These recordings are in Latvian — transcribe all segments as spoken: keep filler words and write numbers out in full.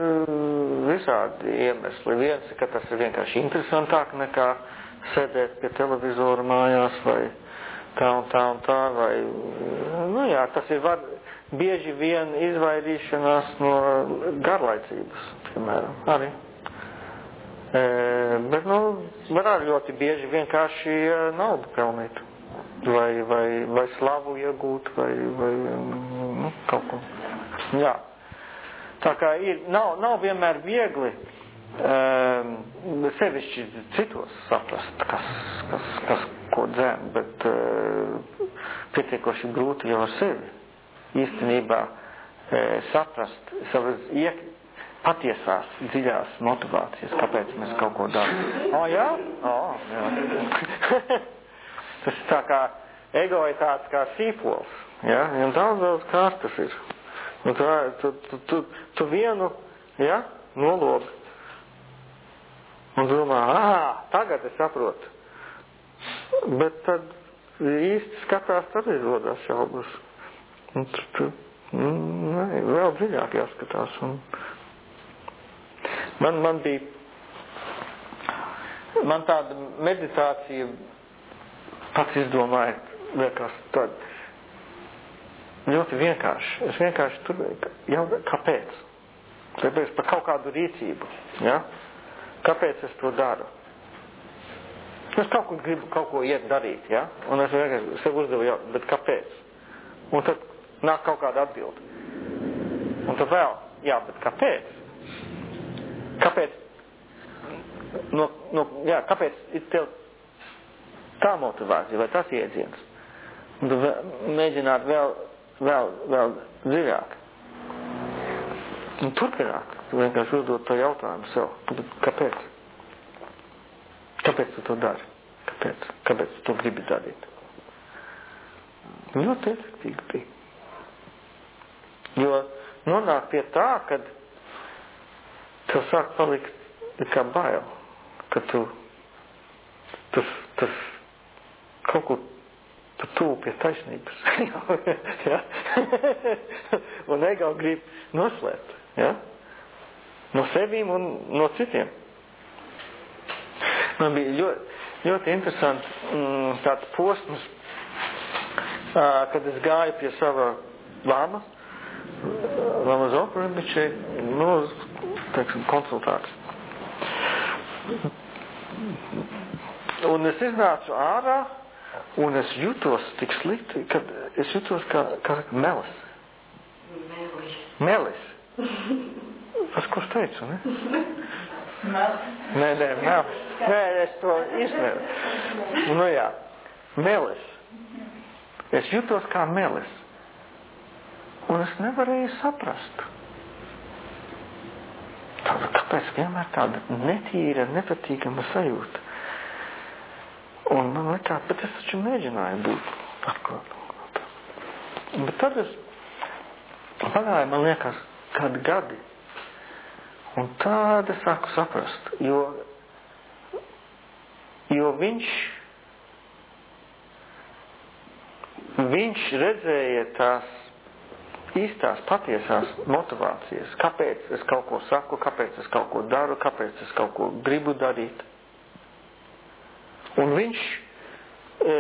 visādi iemesli. Viens, ka tas ir vienkārši interesantāk nekā sēdēt pie televizora mājās vai tā un tā un tā, vai, nu jā, tas ir var, bieži vien izvairīšanās no garlaicības, piemēram, arī. E, bet, nu, var arī ļoti bieži vienkārši naudu pelnīt, vai, vai, vai slavu iegūt, vai, vai, nu, kaut ko. Jā. Tā kā ir, nav, nav vienmēr viegli um, sevišķi citos saprast, kas, kas, kas ko dzēn, bet uh, pietiekoši grūti jau ar sevi īstenībā uh, saprast savas iek, patiesās, dziļās motivācijas, kāpēc mēs kaut ko darām. O, jā? O, jā. Tas tā kā ego ir tāds kā sīpols, ja? Un daudz, daudz kārs tas ir. Un tu, tu, tu, tu, tu vienu, ja, nologi. Un domā, ā, tagad es saprotu. Bet tad īsti skatās, tad izrodās šaubas. Un tu, tu, ne, vēl dziļāk jāskatās. Un man, man bija, man tāda meditācija pats izdomāja, liekas, tad ļoti vienkārši. Es vienkārši tur, jau, kāpēc? Tāpēc par kaut kādu rīcību, ja? Kāpēc es to daru? Es kaut ko gribu, kaut ko iet darīt, ja? Un es vienkārši sev uzdevu, jau, bet kāpēc? Un tad nāk kaut kāda atbilde. Un tad vēl, jā, bet kāpēc? Kāpēc? No, no, jā, kāpēc ir tev tā motivācija vai tas iedziens? Un tu vēl, mēģināt vēl Vēl, vēl dziļāk. Un turpināt. Tu vienkārši uzdot to jautājumu sev. Kāpēc? Kāpēc tu to dari? Kāpēc? Kāpēc tu to gribi darīt? Ļoti efektīgi bija. Jo nonāk pie tā, kad tev sāk palikt kā bail. Ka tu tas, tas kaut kur tu tuvu pie taisnības. Ja? Un ego grib noslēpt. Ja? No sevīm un no citiem. Man bija ļoti, ļoti interesanti mm, tāds posms, kad es gāju pie sava lama, lama Zoprimičai, nu, teiksim, konsultāts. Un es iznācu ārā, un es jutos tik slikti, kad es jutos kā, kā melis. Melis. Melis. Tas, ko es teicu, ne? Melis. Nē, nē, melis. Nē, es to izneru. Nu jā, melis. Es jutos kā melis. Un es nevarēju saprast. Tāda, kāpēc vienmēr tāda netīra, nepatīkama sajūta. Un man likās, bet es taču mēģināju būt atklāt. Bet tad es pagāju, man liekas, kādi gadi. Un tad es sāku saprast, jo, jo viņš, viņš redzēja tās īstās, patiesās motivācijas. Kāpēc es kaut ko saku, kāpēc es kaut ko daru, kāpēc es kaut ko gribu darīt. Un viņš e,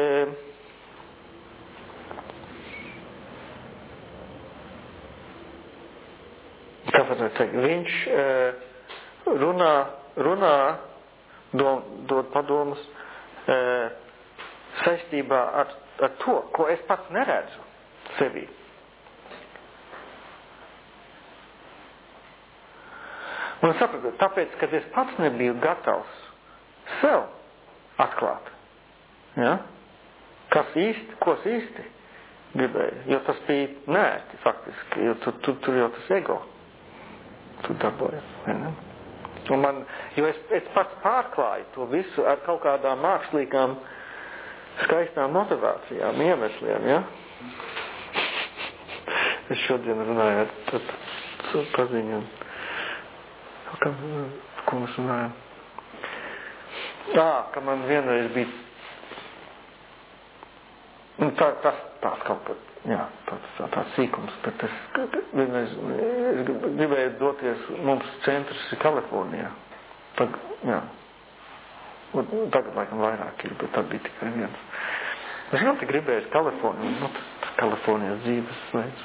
kā var teikt, viņš e, runā, runā dom, dod padomus e, saistībā ar, ar to, ko es pats neredzu sevī. Un es sapratu, tāpēc, kad es pats nebiju gatavs sev atklāt. Ja? Kas īsti, ko es īsti gribēju. Jo tas bija nērti faktiski, jo tu, tu, tur jau tas ego tu darbojas. Ja? Un man, jo es, es pats pārklāju to visu ar kaut kādām mākslīgām skaistām motivācijām, iemesliem. Ja? Es šodien runāju ar tādu paziņu. Kā, ko mēs runājam? Tā, ka man vienreiz bija tā, tas tāds kaut kā, jā, tāds, tāds sīkums, bet es vienreiz es gribēju doties, mums centrs ir Kalifornijā. Tag, jā. Un tagad laikam vairāk ir, bet tad bija tikai viens. Es ļoti gribēju Kaliforniju, nu, Kalifornijas dzīves veids.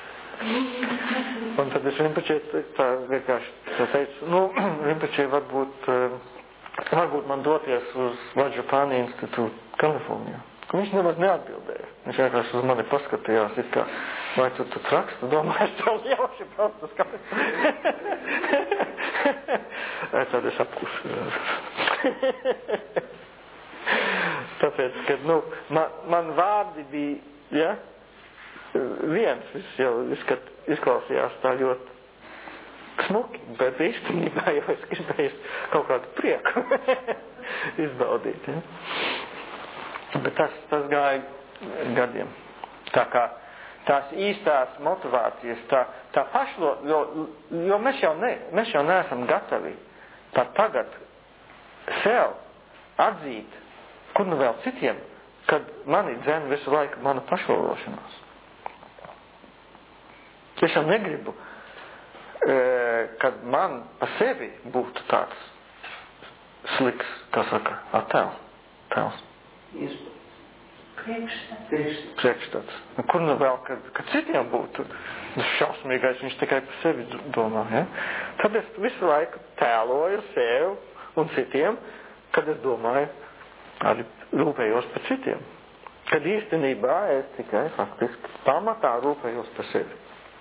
Un tad es Rinpoche tā vienkārši tā teicu, nu, Rinpoche varbūt, varbūt man doties uz Vajrapāni institūtu Kalifornijā. Viņš nemaz neatbildēja. Viņš vienkārši uz mani paskatījās, it kā, vai tu tu traks, tu domā, es tev ļaušu braukt uz Kaliforniju. Tad es apkušu. Tāpēc, ka, nu, man, man vārdi bija, ja, viens, viss jau izskat, izklausījās tā ļoti smuki, bet īstenībā jau es gribēju kaut kādu prieku izbaudīt, ja. Bet tas, tas gāja gadiem. Tā kā tās īstās motivācijas, tā, tā pašlo, jo, jo mēs jau, ne, mēs jau neesam gatavi pat tagad sev atzīt, kur nu vēl citiem, kad mani dzen visu laiku mana pašlološanās. Es jau negribu, e, kad man pa sevi būtu tāds sliks, kā saka, attēls, tēls. Priekšstats. Priekšstats. Kur nu vēl, kad, kad citiem būtu šausmīgais, viņš tikai par sevi domā, ja? Tad es visu laiku tēloju sev un citiem, kad es domāju, arī rūpējos par citiem. Kad īstenībā es tikai faktiski pamatā rūpējos par sevi.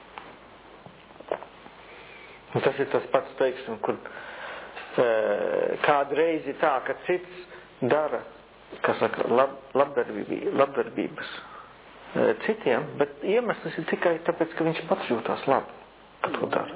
Un tas ir tas pats, teiksim, kur e, kādreiz ir tā, ka cits dara, kā saka, lab, labdarbības e, citiem, bet iemesls ir tikai tāpēc, ka viņš pats jūtās labi, ka to dara.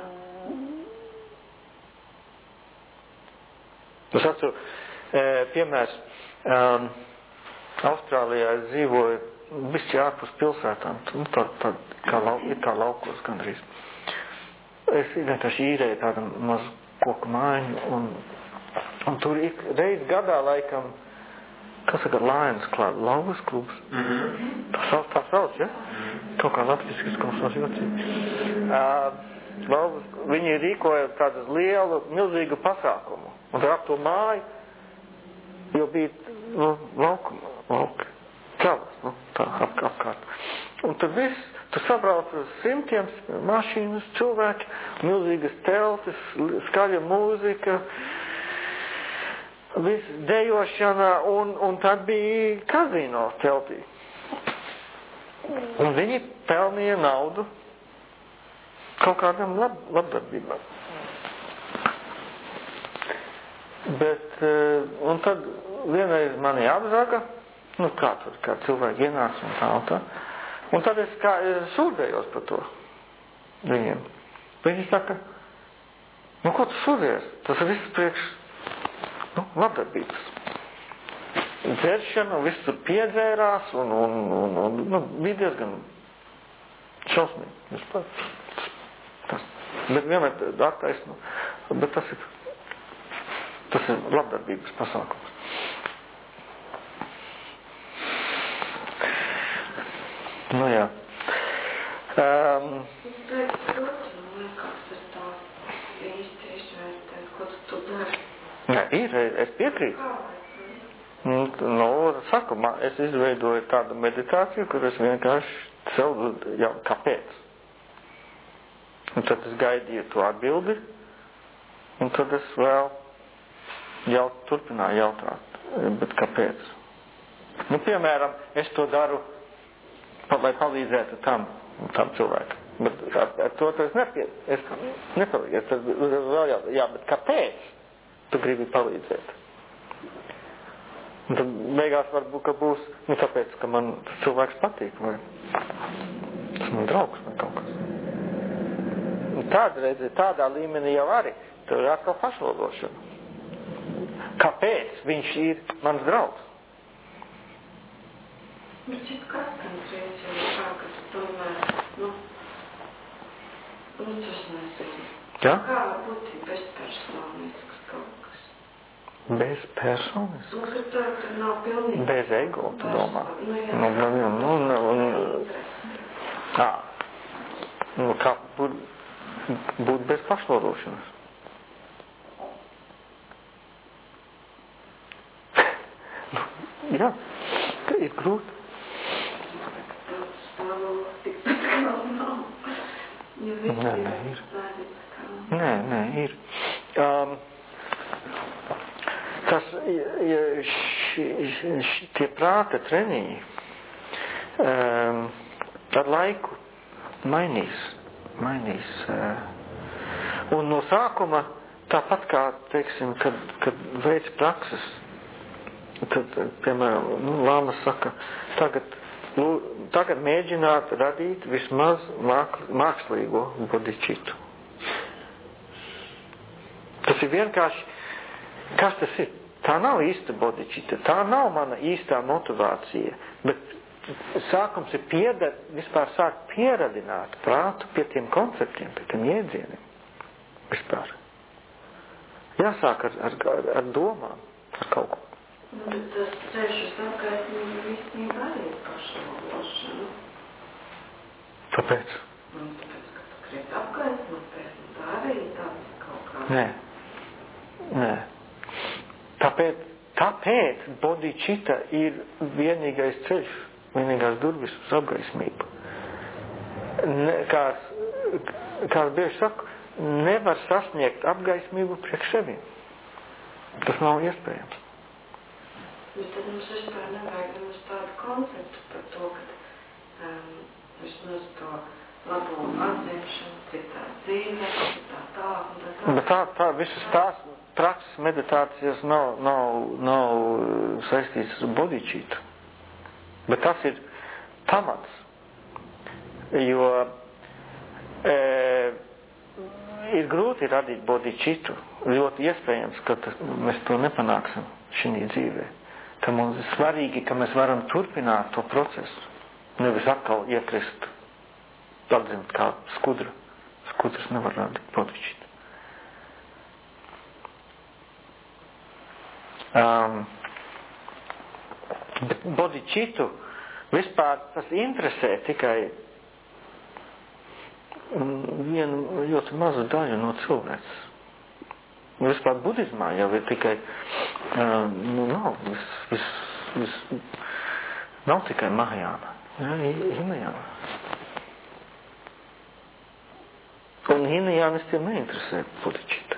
Es atceru, e, piemērs, um, Austrālijā es dzīvoju bišķi ārpus pilsētām, nu, tā, tā, kā, lau, kā laukos gandrīz. Es vienkārši īrēju tādu mazu koku mājiņu, un, un tur ik reiz gadā laikam, kas saka, Lions Club, lauvas klubs. Mm-hmm. Tā sauc, tā sauc, ja? Mm-hmm. Kaut kā latviski izklausās jocīgi. Uh, lauvas, viņi rīkoja tādu lielu, milzīgu pasākumu. Un tad ap to māju, jo bija, nu, lauku, lauku, kavas, nu, tā ap, apkārt. Un tad viss, tu sabrauc uz simtiem mašīnas, cilvēki, milzīgas teltis, skaļa mūzika, viss dejošana, un, un tad bija kazino teltī. Un viņi pelnīja naudu kaut kādam lab, labdarbībām. Bet, un tad vienreiz mani apzaga, nu kā tur, kā cilvēki ienāca un tā un tā. Un tad es kā sūdzējos par to viņiem. Viņi saka, nu ko tu sūdzies? Tas ir viss priekš, nu, labdarbības. Dzeršana, viss tur piedzērās un, un, un, un nu, bija diezgan šausmīgi. Tas, bet vienmēr attaisno, bet tas ir, tas ir labdarbības pasākums. Nu jā. Um, Pēc otru, liekas, ir tā īsti izvērtēt, ko tu tu dari. Nē, ir, es piekrītu. Nu, nu, saku, man, es izveidoju tādu meditāciju, kur es vienkārši sev jau, kāpēc? Un tad es gaidīju to atbildi, un tad es vēl jau turpināju jautāt, bet kāpēc? Nu, piemēram, es to daru, lai palīdzētu tam, tam cilvēkam. Bet ar, ar to tas nepie, es nepalīdzu. Tas vēl jā, jā, bet kāpēc tu gribi palīdzēt? Un tad beigās varbūt, ka būs, nu tāpēc, ka man tas cilvēks patīk, vai tas man draugs, vai kaut kas. Un tāda redzi, tādā līmenī jau arī, tev ir atkal pašvaldošana. Kāpēc viņš ir mans draugs? Bet šit katrs reiz jau ir tā, ka tu tomēr, nu, nu tas nezinu. Ja? Kā var būt bezpersonisks kaut kas? Bez personas? Nu, ka tā, ka nav pilnīgi. Bez ego, tu domā? Nu, jā. Nu, nu, nu, nu, nu, ā, nu, kā būt, būt bez pašlūrošanas? Jā, ir grūti. Nē, nē, ir. Nē, nē, ir. Um, tas, ja, š, š, š, tie prāta treniņi um, ar laiku mainīs, mainīs. Uh, un no sākuma, tāpat kā, teiksim, kad, kad veids prakses, tad, piemēram, nu, lāma saka, tagad, nu, tagad mēģināt radīt vismaz māk, mākslīgo bodičitu. Tas ir vienkārši, kas tas ir? Tā nav īsta bodičita, tā nav mana īstā motivācija, bet sākums ir piedar, vispār sākt pieradināt prātu pie tiem konceptiem, pie tiem jēdzieniem. Vispār. Jāsāk ar, ar, ar domām, ar kaut ko. Nu, bet tas ceļš uz apgaismību visnībā arī ir pašlūkošana. Kāpēc? Nu, tāpēc, ka tu kriet apgaismoties, un tā arī ir tāds kaut kā. Nē. Nē. Tāpēc, tāpēc bodhicitta ir vienīgais ceļš, vienīgās durvis uz apgaismību. Ne, kā, kā bieži saku, nevar sasniegt apgaismību priekš sevi. Tas nav iespējams. Bet tad mums vispār nevajag nemaz tādu konceptu par to, ka um, vismaz to labo atzimšanu, citā dzīvē, citā tā un tā tā. Bet tā, tā visas tās prakses meditācijas nav, nav, nav saistītas ar bodhicitu. Bet tas ir pamats. Jo e, ir grūti radīt bodhicitu. Ļoti iespējams, ka tas, mēs to nepanāksim šī dzīvē. Ka mums ir svarīgi, ka mēs varam turpināt to procesu. Nevis atkal iekrist, atzimt kā skudra. Skudras nevar radīt bodhicitu. Um, bet bodhicitu vispār tas interesē tikai vienu ļoti mazu daļu no cilvēces. Vispār budismā jau ir tikai, um, nu, nav, vis, vis, vis, nav tikai Mahajāna, ja, Hinajāna. Un Hinajānistiem neinteresē bodhicitta.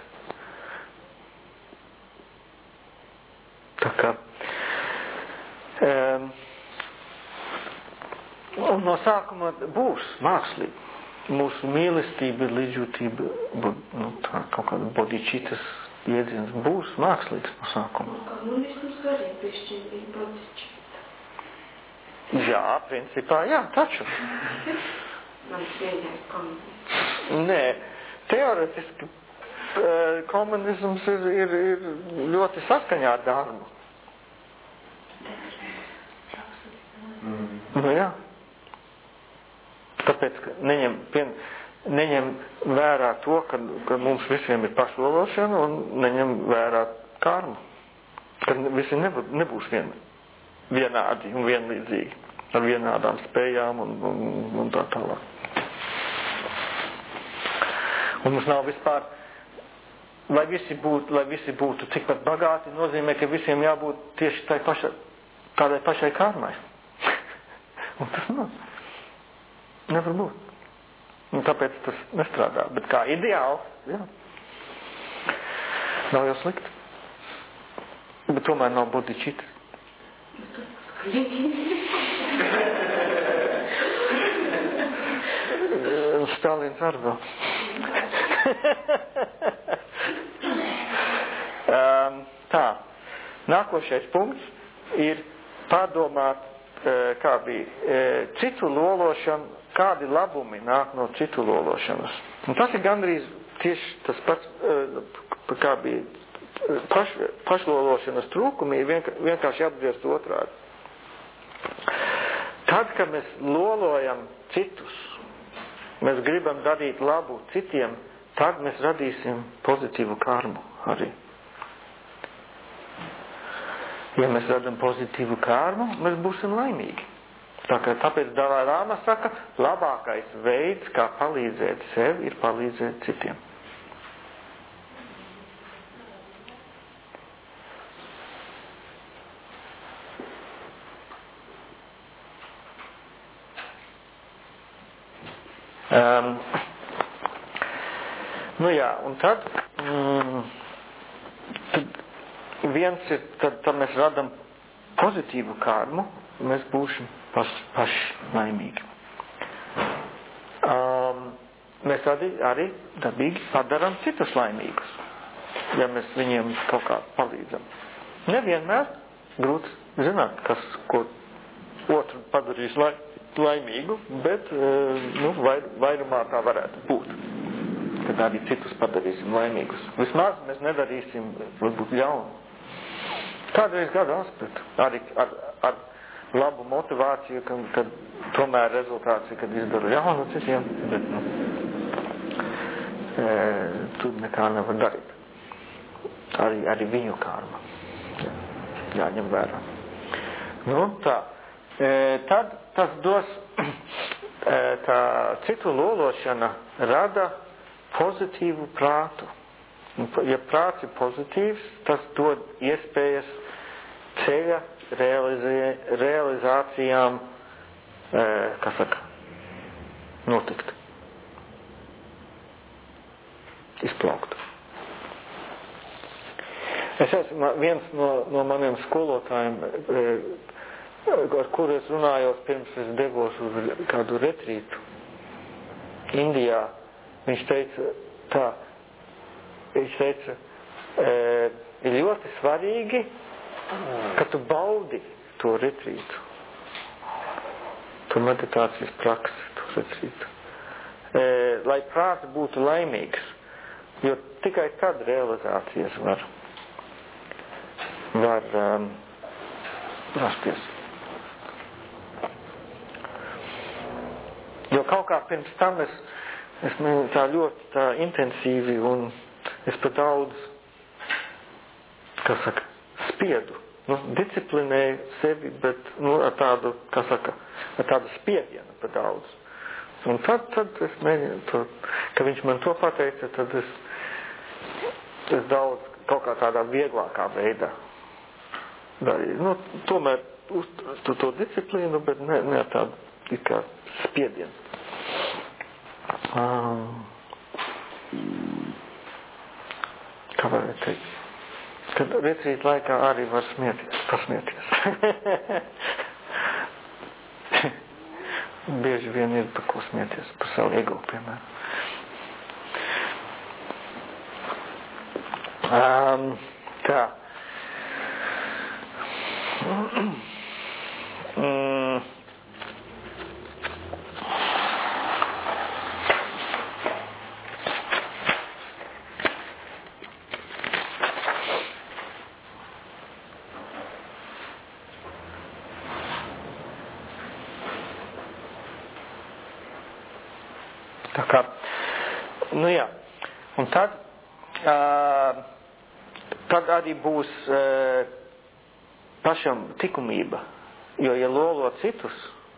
Tā kā, um, un no sākuma būs mākslība. Mūsu mīlestība, līdzjūtība, nu, tā kaut kāda bodhicitas iedziens būs mākslīgs no sākuma. Nu, vismaz arī pišķiņ bija bodhicita. Jā, principā, jā, taču. Man pieņēma komunisms. Nē, teoretiski komunisms ir, ir, ir ļoti saskaņā ar darbu. Mm. Nu, jā. Tāpēc, ka neņem, pien, neņem vērā to, ka, ka mums visiem ir pašlološana un neņem vērā karmu. Ka visi nebūs, nebūs vien, vienādi un vienlīdzīgi ar vienādām spējām un, un, un tā tālāk. Un mums nav vispār, lai visi būtu, lai visi būtu tikpat bagāti, nozīmē, ka visiem jābūt tieši tai paša, tādai pašai karmai. Un tas nav. Nevar būt. Un tāpēc tas nestrādā. Bet kā ideāls, jā. Nav jau slikti. Bet tomēr nav bodhicitas. Stalins arī vēl. um, tā. Nākošais punkts ir pārdomāt, kā bija citu lološanu, kādi labumi nāk no citu lološanas. Un tas ir gandrīz tieši tas pats, kā bija paš, pašlološanas trūkumi, ir vienkārši apgriezt otrādi. Tad, kad mēs lolojam citus, mēs gribam darīt labu citiem, tad mēs radīsim pozitīvu karmu arī. Ja mēs radam pozitīvu karmu, mēs būsim laimīgi. Tā kā tāpēc Dalai Lama saka, labākais veids, kā palīdzēt sev, ir palīdzēt citiem. Um, nu jā, un tad, mm, tad viens ir, tad, tad mēs radam pozitīvu karmu, mēs būsim paši, paši laimīgi. Um, mēs arī, arī dabīgi padaram citus laimīgus, ja mēs viņiem kaut kā palīdzam. Nevienmēr grūti zināt, kas, ko otru padarīs lai, laimīgu, bet nu, vair, vairumā tā varētu būt, kad arī citus padarīsim laimīgus. Vismaz mēs nedarīsim, varbūt, ļaunu. Kādreiz gadās, bet arī ar, ar labu motivāciju, kad, kad tomēr rezultāts ir, kad izdaru ļaunu citiem, bet nu, e, tur nekā nevar darīt. Arī, arī viņu karma. Jā, jāņem vērā. Nu, tā. E, tad tas dos, e, tā citu lološana rada pozitīvu prātu. Ja prāts ir pozitīvs, tas dod iespējas ceļa realizē, realizācijām, e, kā saka, notikt. Izplaukt. Es esmu viens no, no maniem skolotājiem, e, ar kuru es runājos pirms es devos uz kādu retrītu Indijā. Viņš teica tā, viņš teica, e, ir ļoti svarīgi, ka tu baudi to retrītu, to meditācijas praksi, to retrītu, e, lai prāts būtu laimīgs, jo tikai tad realizācijas var, var um, rasties. Jo kaut kā pirms tam es, es tā ļoti tā intensīvi un es pat daudz, kā saka, spiedu, nu, disciplinēju sevi, bet, nu, ar tādu, kā saka, ar tādu spiedienu pat daudz. Un tad, tad es mēģinu to, ka viņš man to pateica, tad es, es daudz kaut kā tādā vieglākā veidā darīju. Nu, tomēr uz to, to disciplīnu, bet ne, ne ar tādu, it kā spiedienu. Um, kā varētu teikt? Kad retrīt laikā arī var smieties, pasmieties. Bieži vien ir par ko smieties, par savu ego, piemēram. Um, tā. Mm. Tā kā, nu jā, un tad, uh, tad arī būs uh, pašam likumība, jo, ja lolo citus,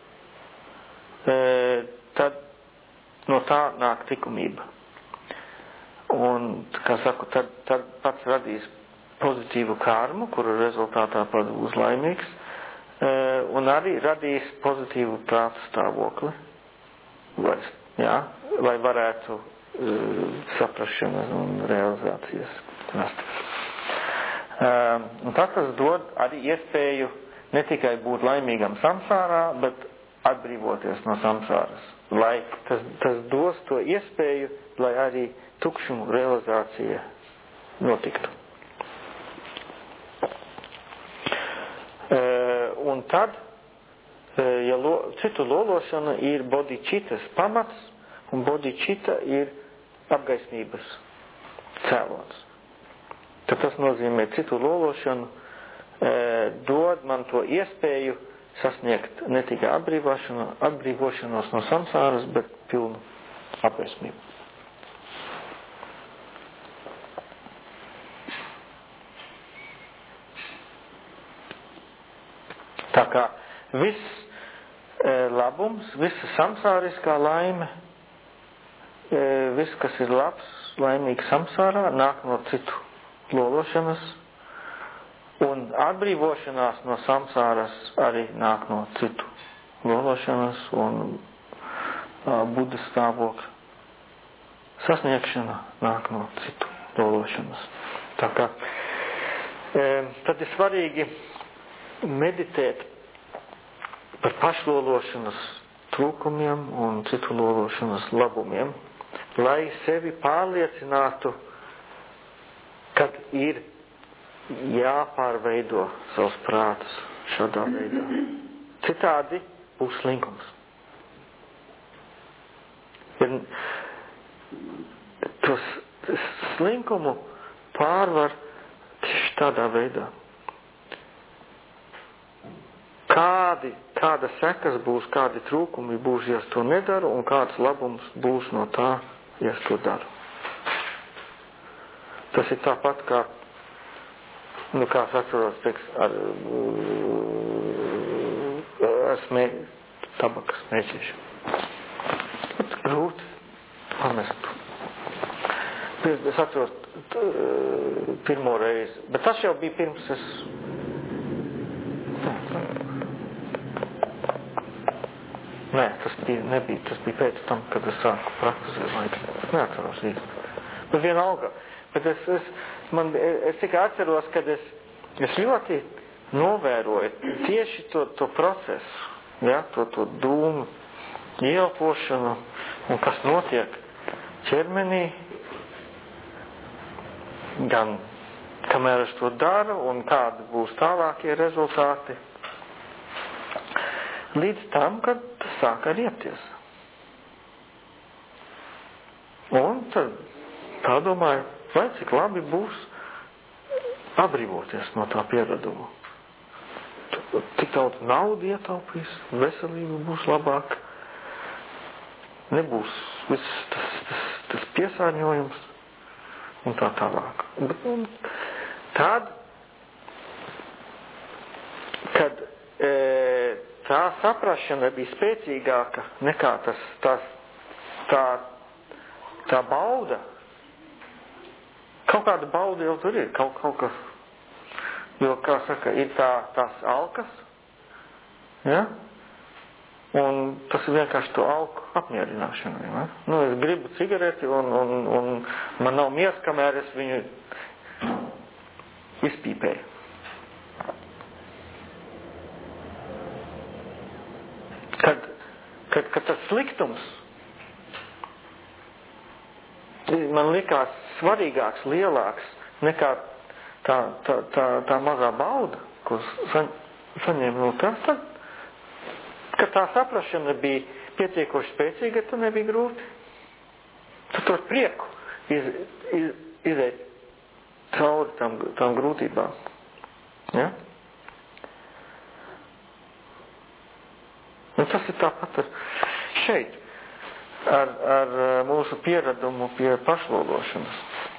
uh, tad no tā nāk likumība. Un, kā saku, tad, tad pats radīs pozitīvu karmu, kuru rezultātā pats būs laimīgs, uh, un arī radīs pozitīvu prātu stāvokli. Lai, jā, lai varētu uh, saprašanas un realizācijas rasties. Um, un tas, tas dod arī iespēju ne tikai būt laimīgam samsārā, bet atbrīvoties no samsāras. Lai tas, tas dos to iespēju, lai arī tukšumu realizācija notiktu. Uh, un tad, uh, ja lo, citu lološana ir bodhicitas pamats, un bodhicita ir apgaismības cēlons. Tad tas nozīmē citu lološanu, e, dod man to iespēju sasniegt ne tikai atbrīvošanos no samsāras, bet pilnu apgaismību. kā viss e, labums, visa samsāriskā laime, e, viss, kas ir labs, laimīgs samsārā, nāk no citu lološanas, un atbrīvošanās no samsāras arī nāk no citu lološanas un uh, buddha stāvokļa. Sasniegšana nāk no citu lološanas. Tā kā e, tad ir svarīgi meditēt par pašlološanas trūkumiem un citu lološanas labumiem, lai sevi pārliecinātu, kad ir jāpārveido savus prātus šādā veidā. Citādi būs slinkums. Ja tos slinkumu pārvar tieši tādā veidā. Kādi, kāda sekas būs, kādi trūkumi būs, ja es to nedaru, un kāds labums būs no tā, ja es to daru. Tas ir tāpat kā, nu kā es atceros, teiks, ar, ar smē, tabakas smēķēšanu. Grūti pamest. Es atceros t, pirmo reizi, bet tas jau bija pirms es... Nē, tas bija, nebija, tas bija pēc tam, kad es sāku praktizēt. Es neatceros īsti. Bet vienalga. Bet es, es, man, es tikai atceros, kad es, es ļoti novēroju tieši to, to procesu, ja, to, to dūmu ieelpošanu un kas notiek ķermenī, gan kamēr es to daru un kādi būs tālākie rezultāti, līdz tam, kad tas sāk riepties. Un tad tā domāju, vai cik labi būs atbrīvoties no tā piereduma. Tik daudz naudu ietaupīs, veselība būs labāka, nebūs viss tas, tas, tas piesārņojums un tā tālāk. Bet, un tad, kad e, tā saprašana bija spēcīgāka nekā tas, tas, tā, tā bauda, kaut kāda bauda jau tur ir, kaut, kaut kas, jo, kā saka, ir tā, tās alkas, ja? Un tas ir vienkārši to alku apmierināšana, ja? Nu, es gribu cigareti un, un, un man nav miers, kamēr es viņu izpīpēju. Kad, kad, kad tas sliktums man likās svarīgāks, lielāks nekā tā, tā, tā, tā mazā bauda, ko sa, saņēma no tās, tad, kad tā saprašana bija pietiekoši spēcīga, tad nebija grūti. Tad to prieku iz, iz, izēt cauri tam, tam grūtībām. Ja? Un tas ir tāpat ar šeit. Ar, ar mūsu pieradumu pie pašlološanas.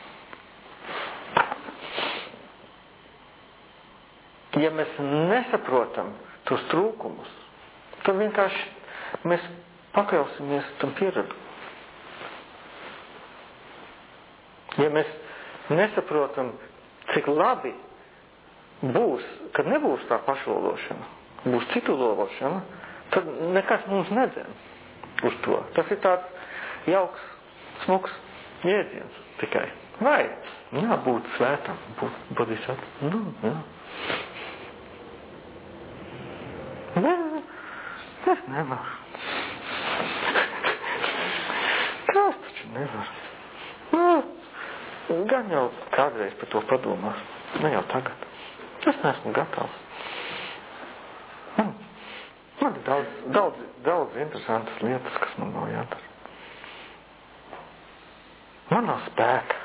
Ja mēs nesaprotam tos trūkumus, tad vienkārši mēs pakļausimies tam pieredumu. Ja mēs nesaprotam, cik labi būs, kad nebūs tā pašlološana, būs citu lološana, tad nekas mums nedzēn uz to. Tas ir tāds jauks, smuks jēdziens tikai. Vai? Jā, būt svētam, būt bodhisattva. Nu, jā. Nē, es nevaru. Kā es taču nevaru? Nu, gan jau kādreiz par to padomās. Ne jau tagad. Es neesmu gatavs. Man, man ir daudz, daudz, daudz interesantas lietas, kas man nav jādara. Man nav spēka.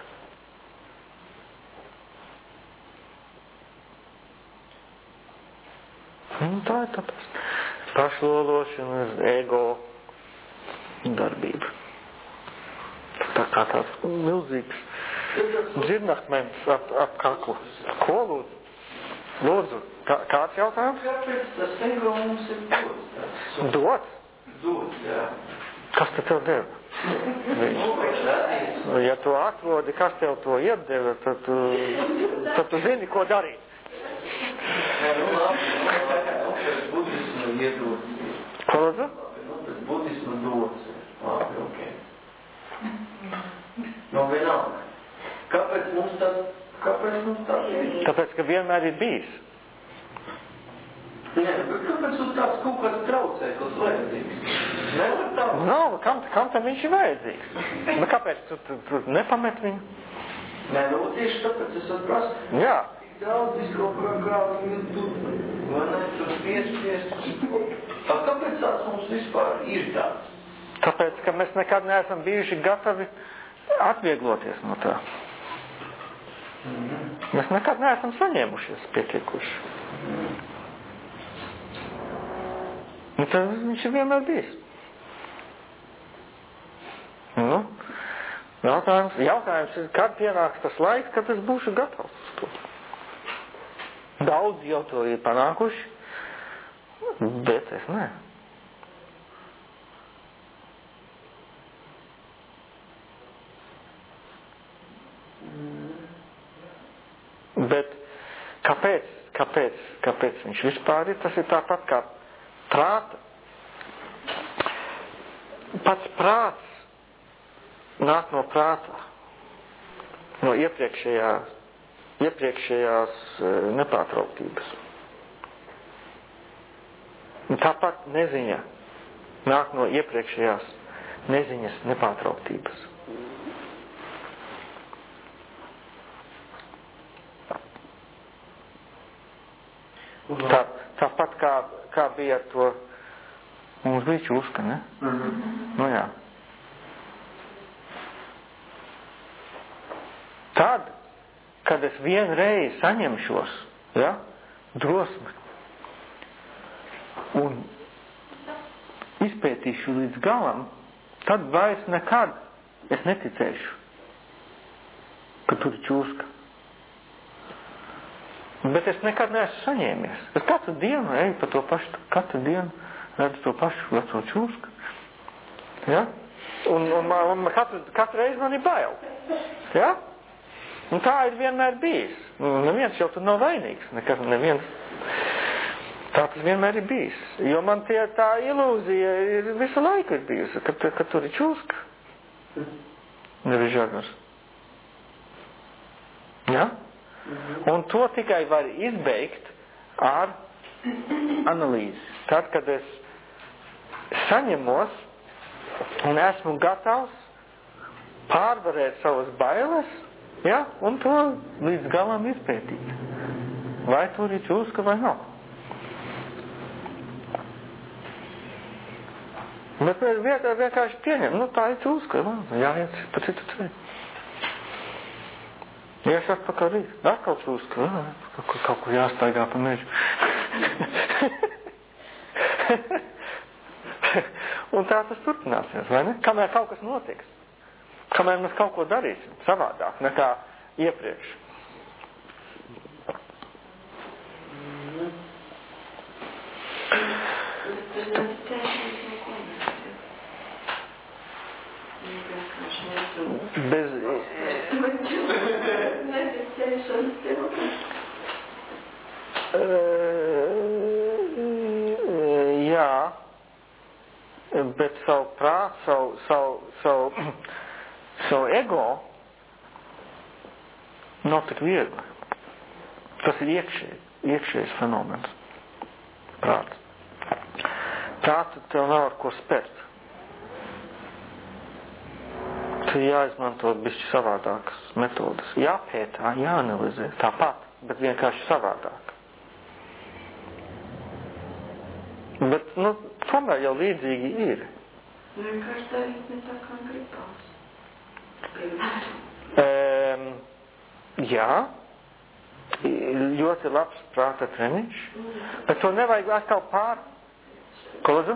Un tā ir tāpēc pašlološanas, ego darbība. Tā kā tāds milzīgs dzirnakmens ap, ap kaklu. Ko lūdzu? Lūdzu, kā, kāds jautājums? Kāpēc tas ego mums ir dots? Dots? Dots, jā. Kas te tev deva? Ja tu atrodi, kas tev to iedeva, tad tu, tad tu zini, ko darīt. Nē, nu labi, nu pēc budismu iedod. Ko lūdzu? Nu pēc budismu dots. Labi, ok. Nu vienalga. Kāpēc mums tas, kāpēc mums tā ir? Tāpēc, ka vienmēr ir bijis. Nē, bet kāpēc uz tāds kaut kāds traucēklis vajadzīgs? Nevar tā? Nav, kam, kam tam viņš ir vajadzīgs? Nu, kāpēc tu, tu, tu nepamet viņu? Nē, nu tieši tāpēc es varu prasīt. Jā. Tik daudz izkopā, kā viņi tur, vai ne, tur spiest, spiest. A, kāpēc tāds mums vispār ir tāds? Tāpēc, ka mēs nekad neesam bijuši gatavi atviegloties no tā. Mm-hmm. Mēs nekad neesam saņēmušies pietiekuši. Mm-hmm. Un tad viņš ir vienmēr bijis. Nu, jautājums, jautājums ir, kad pienāks tas laiks, kad es būšu gatavs uz to. Daudz jau to ir panākuši, bet es ne. Bet kāpēc, kāpēc, kāpēc viņš vispār ir? Tas ir tāpat kā prāta. Pats prāts nāk no prātā, no iepriekšējā, iepriekšējās nepārtrauktības. Tāpat neziņa nāk no iepriekšējās neziņas nepārtrauktības. Tā, tāpat kā, kā bija ar to, mums bija čūska, ne? Mm-hmm. Nu jā. Tad, kad es vienreiz saņemšos, ja, drosmi, un izpētīšu līdz galam, tad vairs nekad es neticēšu, ka tur ir čūska. Bet es nekad neesmu saņēmies. Es katru dienu eju pa to pašu, katru dienu redzu to pašu veco čūsku. Ja? Un, un, un katru, katru reizi man ir bail. Ja? Un tā ir vienmēr bijis. Neviens jau tur nav vainīgs. Nekas, neviens. Tā tas vienmēr ir bijis. Jo man tie, tā ilūzija ir visu laiku ir bijusi, ka, ka tur ir čūska. Nevis žagars. Ja? Un to tikai var izbeigt ar analīzi. Tad, kad es saņemos un esmu gatavs pārvarēt savas bailes, ja, un to līdz galam izpētīt. Vai tur ir čūska vai nav. Bet vienkārši, vienkārši pieņem, nu tā ir čūska, jāiet pa citu ceļu. Iešu atpakaļ rīt. Atkal čūska. Kaut, kaut kur jāstaigā pa mežu. Un tā tas turpināsies, vai ne? Kamēr kaut kas notiks. Kamēr mēs kaut ko darīsim savādāk nekā iepriekš. Bez... Jā, bet savu prātu, savu, savu, savu, savu ego nav tik viegli. Tas ir iekšēji, iekšējs fenomens. Prāts. Prātu tev nav ar ko spērt. Te jāizmanto bišķi savādākas metodas. Jāpētā, jāanalizē. Tāpat, bet vienkārši savādāk. Bet, nu, tomēr jau līdzīgi ir. Vienkārši darīt ne tā kā gribās. Um, jā. Ļoti labs prāta treniņš. Bet to nevajag atkal pār... Ko lūdzu?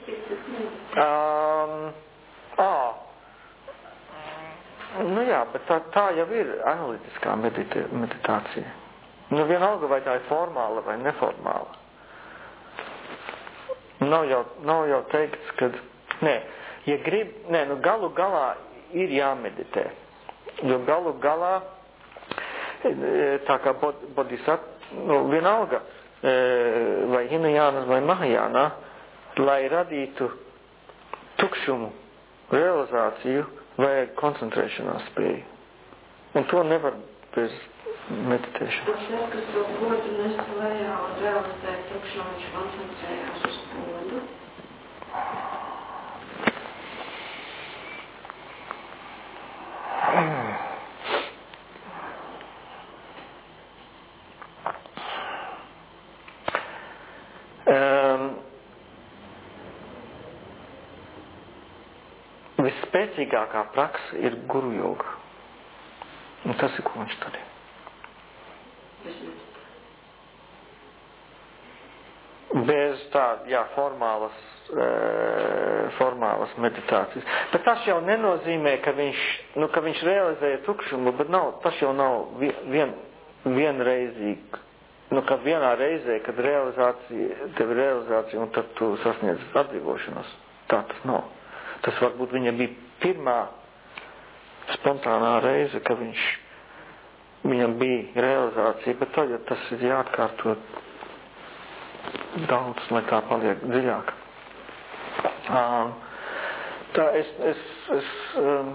Um, ā. Nu jā, bet tā, tā jau ir analītiskā medita, meditācija. Nu, vienalga, vai tā ir formāla vai neformāla. Nav jau, nav jau teikts, ka, nē, ja grib, nē, nu galu galā ir jāmeditē. Jo galu galā, tā kā bodhisat, nu, vienalga, vai Hinayānas vai Mahajānā, lai radītu tukšumu, realizāciju, vajag koncentrēšanās spēju. Un to nevar bez meditēšanas. Tas ir, kas to podu nes lejā un realizē tukšumu, viņš koncentrējās uz podu. Um, visspēcīgākā praksa ir guru joga. Un tas ir, ko viņš tad ir. Bez tā, jā, formālas, e, formālas meditācijas. Bet tas jau nenozīmē, ka viņš, nu, ka viņš realizēja tukšumu, bet nav, tas jau nav vien, vienreizīgi. Nu, kad vienā reizē, kad realizācija, tev ir realizācija, un tad tu sasniedz atdzīvošanos. Tā tas nav. Tas varbūt viņa bija pirmā spontānā reize, ka viņš, viņam bija realizācija, bet tagad tas ir jāatkārto daudz, lai tā paliek dziļāk. Um, tā es, es, es um,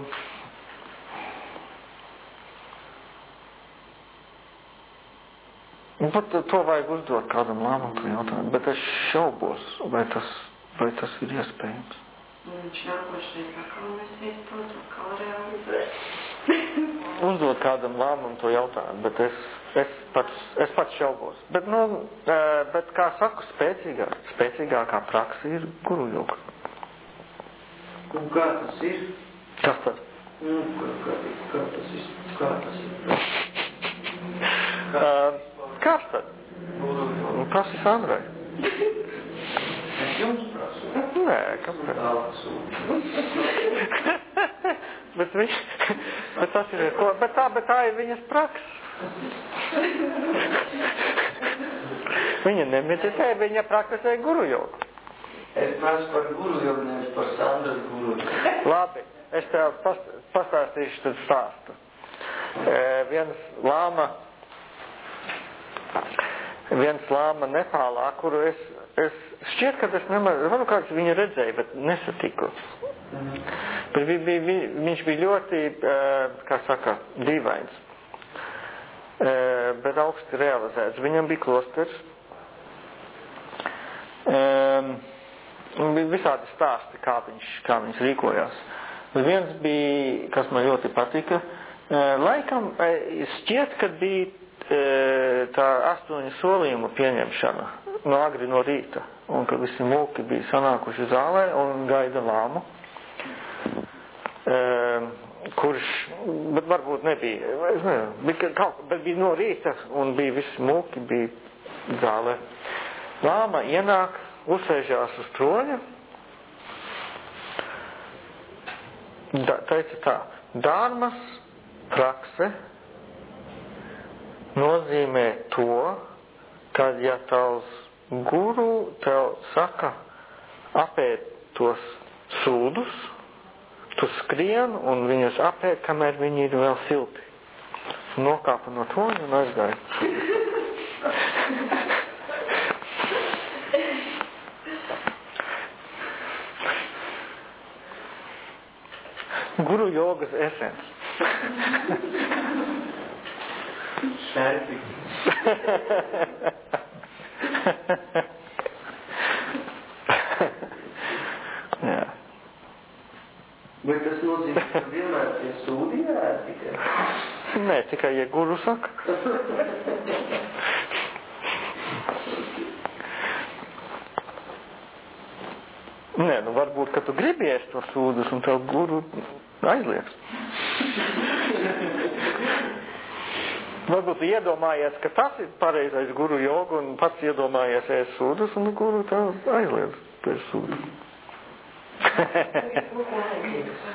pat to vajag uzdot kādam lēmumam to jautājumu, bet es šaubos, vai tas, vai tas ir iespējams. Viņš nākošais atkal mēs izprotu, atkal realizēt. Uzdot kādam lēmumam to jautājumu, bet es, es, pats, es pats šaubos. Bet, nu, bet kā saku, spēcīgāk, spēcīgākā praksa ir guru joga. Un kā tas ir? Kas tad? Nu, kā, kā, kā tas ir? Kā tas ir? Uh, Kāds tad? Nu, prasi Sandrai. Es jums prasu. Nē, kāpēc? bet viņš, bet tas ir, ko, bet tā, bet tā ir viņas praksa. viņa nemeditē, viņa praktizē guru jogu. Es prasu par guru jogu, nevis par Sandras guru jogu. Labi, es tev past, pastāstīšu tad stāstu. E, viens lāma viens lāma Nepālā, kuru es, es šķiet, ka es nemaz, varu kāds viņu redzēju, bet nesatiku. Mm. Bet vi, vi, vi, viņš bija ļoti, kā saka, dīvains, bet augsti realizēts. Viņam bija klosters, un bija visādi stāsti, kā viņš, kā viņš rīkojās. Bet viens bija, kas man ļoti patika, laikam šķiet, ka bija tā astoņu solījumu pieņemšana no agri no rīta, un ka visi mūki bija sanākuši zālē un gaida lāmu, e, kurš, bet varbūt nebija, es nezinu, bija kaut, bet bija no rīta un bija visi mūki, bija zālē. Lāma ienāk, uzsēžās uz troņa, da, teica tā, dārmas prakse nozīmē to, ka ja tavs guru tev saka apēt tos sūdus, tu skrien un viņus apēt, kamēr viņi ir vēl silti. Nokāpa no troņa un aizgāja. Guru jogas esens. Jā. Bet tas nozīmē, ka vienmēr tie sūdi jārēd tikai? Nē, tikai, ja guru saka. Nē, nu varbūt, ka tu gribi ēst to sūdus un tev guru aizlieks. Varbūt iedomājies, ka tas ir pareizais guru joga un pats iedomājies ēst sūdus un guru tev aizliedz pēc sūdu.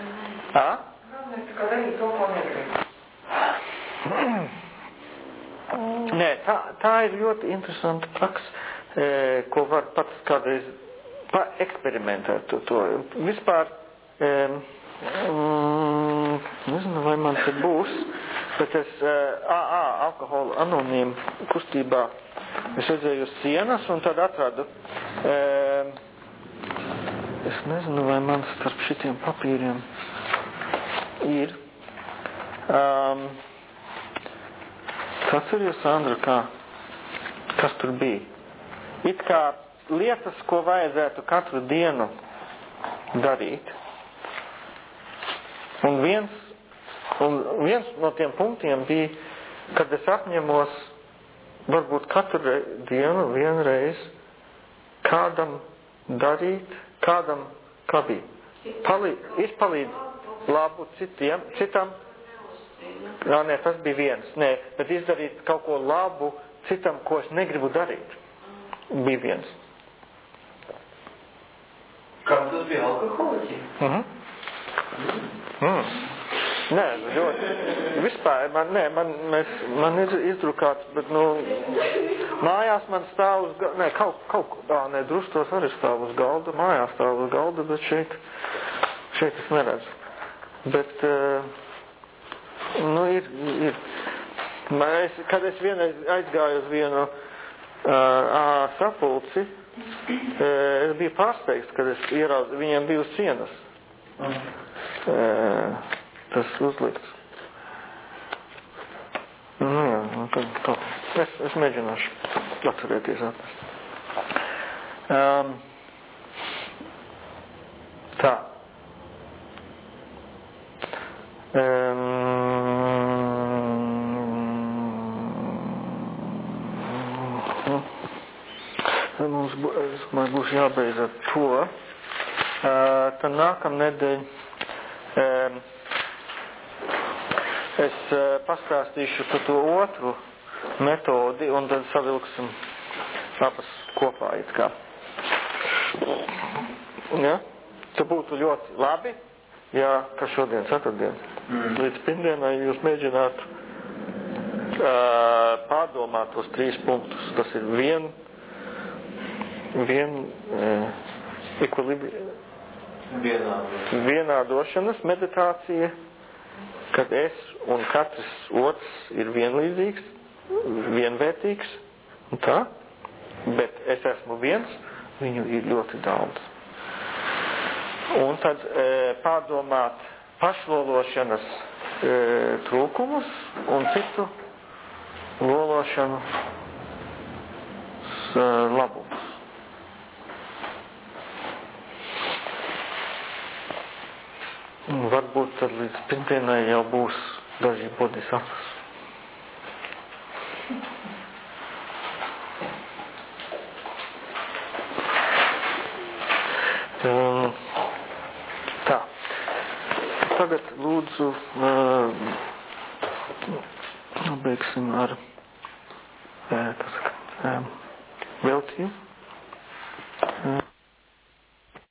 Ā? Kā darīt to, ko negrib? Nē, tā, tā ir ļoti interesanta praksa, e, ko var pats kādreiz eksperimentēt to. to. Vispār, e, mm, nezinu, vai man te būs, bet es e, A A alkohola anonīmu kustībā es redzēju uz sienas un tad atradu, e, es nezinu, vai man starp šitiem papīriem ir. Um, kas ir jūs, Sandra, kā, kas tur bija? It kā lietas, ko vajadzētu katru dienu darīt. Un viens, un viens no tiem punktiem bija, kad es apņemos varbūt katru dienu vienreiz kādam darīt, kādam, kā bija, palīd, izpalīdz labu citiem, citam. Jā, nē, tas bija viens. Nē, bet izdarīt kaut ko labu citam, ko es negribu darīt. Bija viens. Kā tas bija alkoholiķi? Mhm. Mm. Nē, ļoti. Vispār, man, nē, man, mēs, man ir izdrukāts, bet, nu, mājās man stāv uz galda, nē, kaut, kaut, ā, nē, drustos arī stāv uz galda, mājās stāv uz galda, bet šeit, šeit es neredzu. Bet, uh, nu, ir, ir. Man, es, kad es vienreiz aizgāju uz vienu uh, sapulci, uh, es biju pārsteigts, kad es ieraudzu, viņiem bija uz sienas. Uh, tas uzlikts. Nu jā, nu, tad, tā. Es, es mēģināšu atcerēties atrast. Um, tā. Um, Mums bū, būs jābeidz ar to. Uh, tad nākamnedēļ um, es uh, pastāstīšu par to otru metodi un tad savilksim abas kopā it kā. Ja? Tas būtu ļoti labi, ja ka šodien ceturtdien mm. līdz pirmdienai jūs mēģinātu uh, pārdomāt tos trīs punktus. Tas ir vien vien uh, ekvilibri vienādošanas meditācija, kad es un katrs otrs ir vienlīdzīgs, vienvērtīgs, un tā, bet es esmu viens, viņu ir ļoti daudz. Un tad e, pārdomāt pašlološanas e, trūkumus un citu lološanas e, labumus. Un varbūt tad līdz pirmdienai jau būs daži bodhisattvas. Um, tā. Tagad lūdzu uh, beigsim ar uh, tas, uh, veltījumu. Uh,